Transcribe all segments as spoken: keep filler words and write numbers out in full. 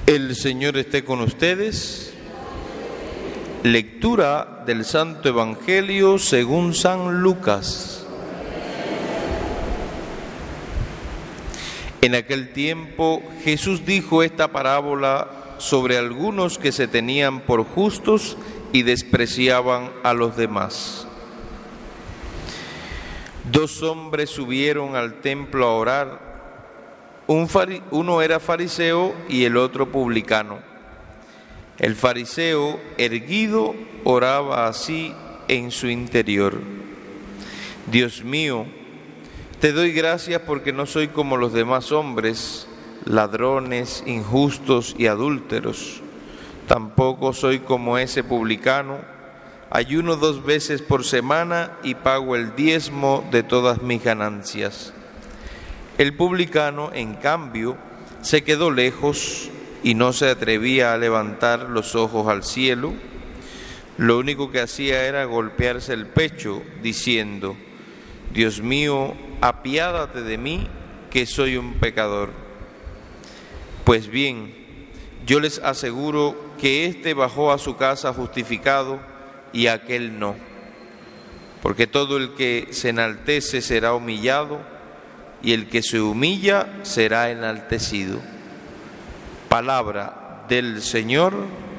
El Señor esté con ustedes. Lectura del Santo Evangelio según San Lucas. En aquel tiempo Jesús dijo esta parábola sobre algunos que se tenían por justos y despreciaban a los demás. Dos hombres subieron al templo a orar. Un fari- uno era fariseo y el otro publicano. El fariseo, erguido, oraba así en su interior: Dios mío, te doy gracias porque no soy como los demás hombres, ladrones, injustos y adúlteros. Tampoco soy como ese publicano. Ayuno dos veces por semana y pago el diezmo de todas mis ganancias. El publicano, en cambio, se quedó lejos y no se atrevía a levantar los ojos al cielo. Lo único que hacía era golpearse el pecho, diciendo: Dios mío, apiádate de mí, que soy un pecador. Pues bien, yo les aseguro que éste bajó a su casa justificado y aquel no. Porque todo el que se enaltece será humillado, y el que se humilla será enaltecido. Palabra del Señor.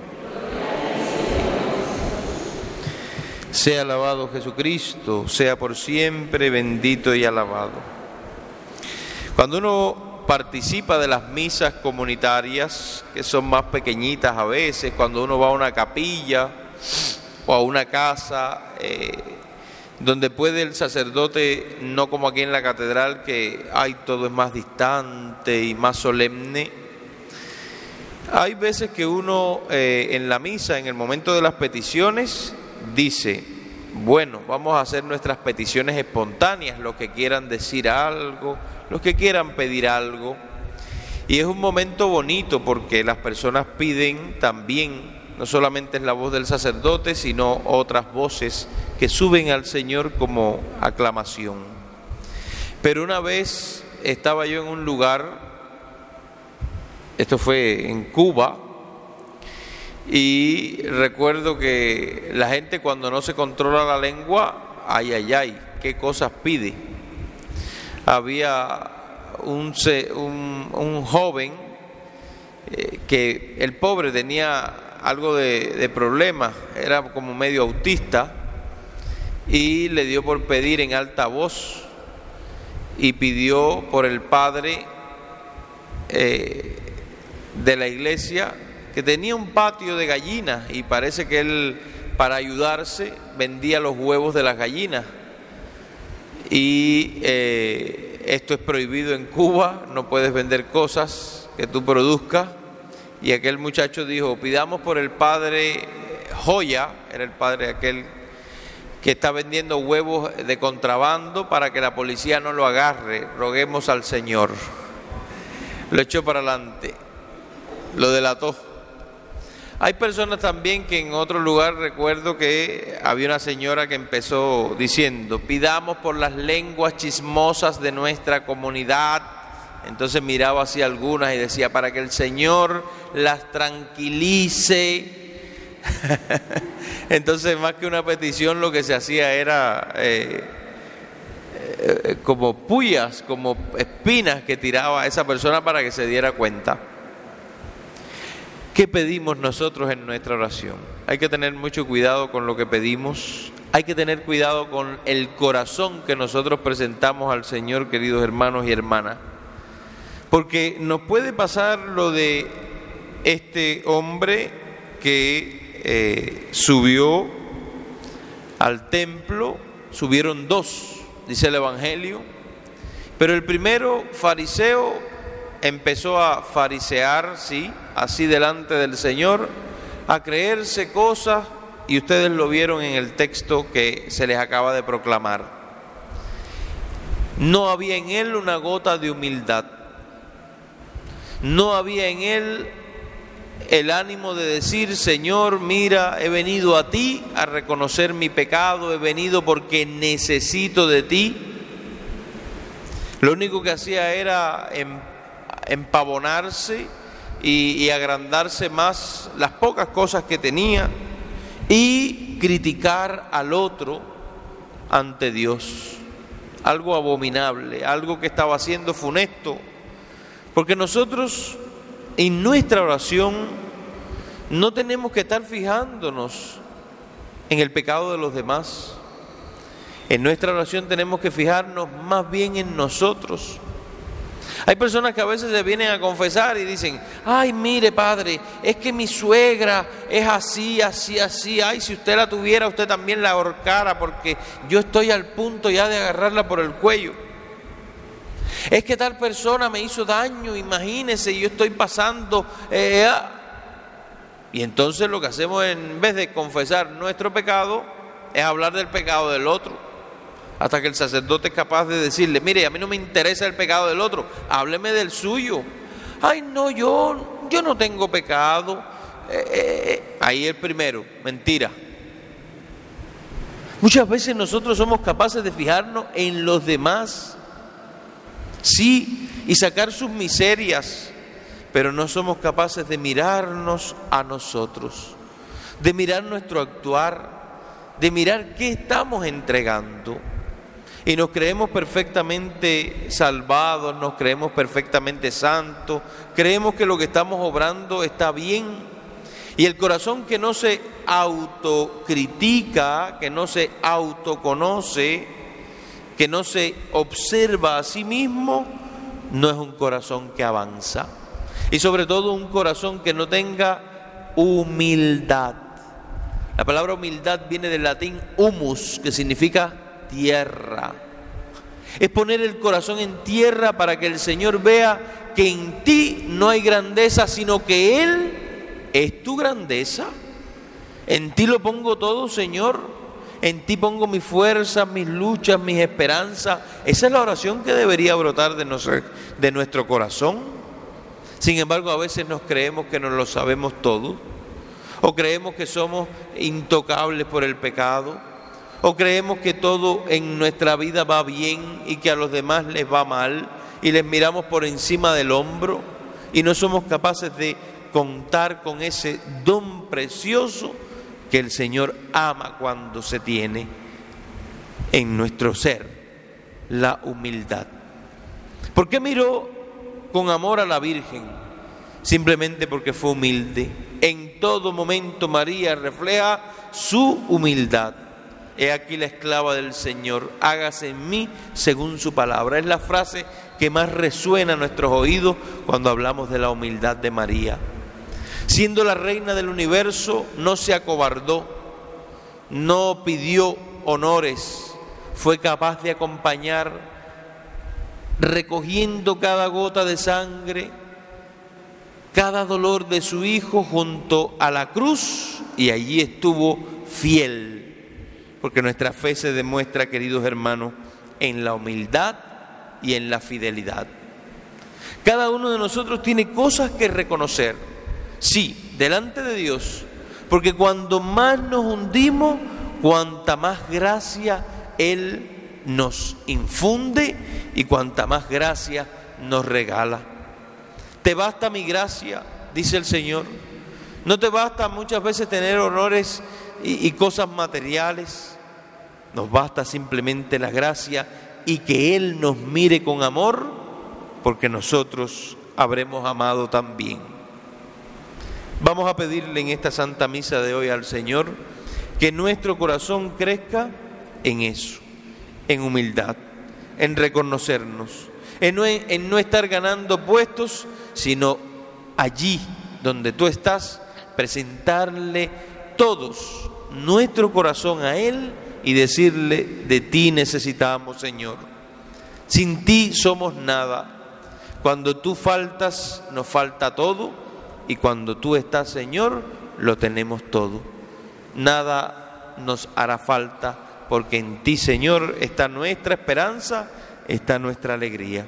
Sea alabado Jesucristo, sea por siempre bendito y alabado. Cuando uno participa de las misas comunitarias, que son más pequeñitas a veces, cuando uno va a una capilla o a una casa, eh, donde puede el sacerdote, no como aquí en la catedral, que ay, todo es más distante y más solemne. Hay veces que uno eh, en la misa, en el momento de las peticiones, dice: bueno, vamos a hacer nuestras peticiones espontáneas, los que quieran decir algo, los que quieran pedir algo. Y es un momento bonito porque las personas piden también. No solamente es la voz del sacerdote, sino otras voces que suben al Señor como aclamación. Pero una vez estaba yo en un lugar, esto fue en Cuba, y recuerdo que la gente, cuando no se controla la lengua, ay, ay, ay, qué cosas pide. Había un, un, un joven eh, que el pobre tenía algo de, de problema, era como medio autista, y le dio por pedir en alta voz y pidió por el padre eh, de la iglesia, que tenía un patio de gallinas, y parece que él, para ayudarse, vendía los huevos de las gallinas. Y eh, esto es prohibido en Cuba, no puedes vender cosas que tú produzcas. Y aquel muchacho dijo: pidamos por el padre Joya, era el padre aquel que está vendiendo huevos de contrabando, para que la policía no lo agarre, roguemos al Señor. Lo echó para adelante, lo delató. Hay personas también que en otro lugar, recuerdo que había una señora que empezó diciendo: pidamos por las lenguas chismosas de nuestra comunidad. Entonces miraba hacia algunas y decía: para que el Señor las tranquilice. Entonces, más que una petición, lo que se hacía era eh, eh, como puyas, como espinas que tiraba a esa persona para que se diera cuenta. ¿Qué pedimos nosotros en nuestra oración? Hay que tener mucho cuidado con lo que pedimos. Hay que tener cuidado con el corazón que nosotros presentamos al Señor, queridos hermanos y hermanas. Porque nos puede pasar lo de este hombre que eh, subió al templo. Subieron dos, dice el Evangelio, pero el primero, fariseo, empezó a farisear, sí, así delante del Señor, a creerse cosas, y ustedes lo vieron en el texto que se les acaba de proclamar. No había en él una gota de humildad. No había en él el ánimo de decir: Señor, mira, he venido a ti a reconocer mi pecado, he venido porque necesito de ti. Lo único que hacía era empavonarse, y, y agrandarse más las pocas cosas que tenía y criticar al otro ante Dios. Algo abominable, algo que estaba haciendo funesto, porque nosotros en nuestra oración no tenemos que estar fijándonos en el pecado de los demás. En nuestra oración tenemos que fijarnos más bien en nosotros. Hay personas que a veces se vienen a confesar y dicen: ay, mire, padre, es que mi suegra es así, así, así. Ay, si usted la tuviera, usted también la ahorcara, porque yo estoy al punto ya de agarrarla por el cuello. Es que tal persona me hizo daño, imagínese, yo estoy pasando... Eh, ah. Y entonces lo que hacemos, en vez de confesar nuestro pecado, es hablar del pecado del otro. Hasta que el sacerdote es capaz de decirle: mire, a mí no me interesa el pecado del otro, hábleme del suyo. Ay, no, yo, yo no tengo pecado. Eh, eh, ahí el primero, mentira. Muchas veces nosotros somos capaces de fijarnos en los demás, sí, y sacar sus miserias, pero no somos capaces de mirarnos a nosotros, de mirar nuestro actuar, de mirar qué estamos entregando. Y nos creemos perfectamente salvados, nos creemos perfectamente santos, creemos que lo que estamos obrando está bien. Y el corazón que no se autocritica, que no se autoconoce, que no se observa a sí mismo, no es un corazón que avanza. Y sobre todo un corazón que no tenga humildad. La palabra humildad viene del latín humus, que significa tierra. Es poner el corazón en tierra para que el Señor vea que en ti no hay grandeza, sino que Él es tu grandeza. En ti lo pongo todo, Señor. En ti pongo mi fuerza, mis luchas, mis esperanzas. Esa es la oración que debería brotar de nuestro, de nuestro corazón. Sin embargo, a veces nos creemos que nos lo sabemos todo, o creemos que somos intocables por el pecado, o creemos que todo en nuestra vida va bien y que a los demás les va mal y les miramos por encima del hombro y no somos capaces de contar con ese don precioso que el Señor ama cuando se tiene en nuestro ser, la humildad. ¿Por qué miró con amor a la Virgen? Simplemente porque fue humilde. En todo momento María refleja su humildad. He aquí la esclava del Señor, hágase en mí según su palabra. Es la frase que más resuena en nuestros oídos cuando hablamos de la humildad de María. Siendo la reina del universo, no se acobardó, no pidió honores, fue capaz de acompañar, recogiendo cada gota de sangre, cada dolor de su hijo junto a la cruz, y allí estuvo fiel. Porque nuestra fe se demuestra, queridos hermanos, en la humildad y en la fidelidad. Cada uno de nosotros tiene cosas que reconocer, sí, delante de Dios, porque cuando más nos hundimos, cuanta más gracia Él nos infunde y cuanta más gracia nos regala. Te basta mi gracia, dice el Señor. No te basta muchas veces tener honores y, y cosas materiales. Nos basta simplemente la gracia y que Él nos mire con amor, porque nosotros habremos amado también. Vamos a pedirle en esta Santa Misa de hoy al Señor que nuestro corazón crezca en eso, en humildad, en reconocernos, en no, en no estar ganando puestos, sino allí donde tú estás, presentarle todos nuestro corazón a Él y decirle: de ti necesitamos, Señor. Sin ti somos nada. Cuando tú faltas, nos falta todo, y cuando tú estás, Señor, lo tenemos todo. Nada nos hará falta, porque en ti, Señor, está nuestra esperanza, está nuestra alegría.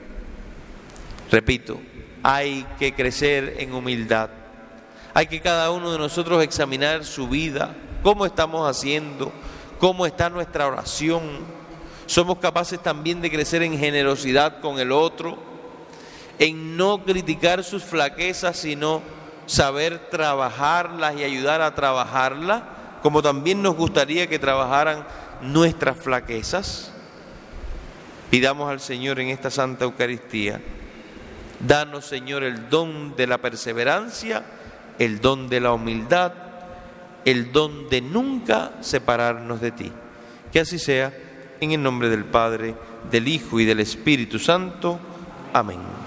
Repito, hay que crecer en humildad. Hay que cada uno de nosotros examinar su vida, cómo estamos haciendo, cómo está nuestra oración. Somos capaces también de crecer en generosidad con el otro, en no criticar sus flaquezas, sino saber trabajarlas y ayudar a trabajarlas, como también nos gustaría que trabajaran nuestras flaquezas. Pidamos al Señor en esta Santa Eucaristía: danos, Señor, el don de la perseverancia, el don de la humildad, el don de nunca separarnos de ti. Que así sea, en el nombre del Padre, del Hijo y del Espíritu Santo. Amén.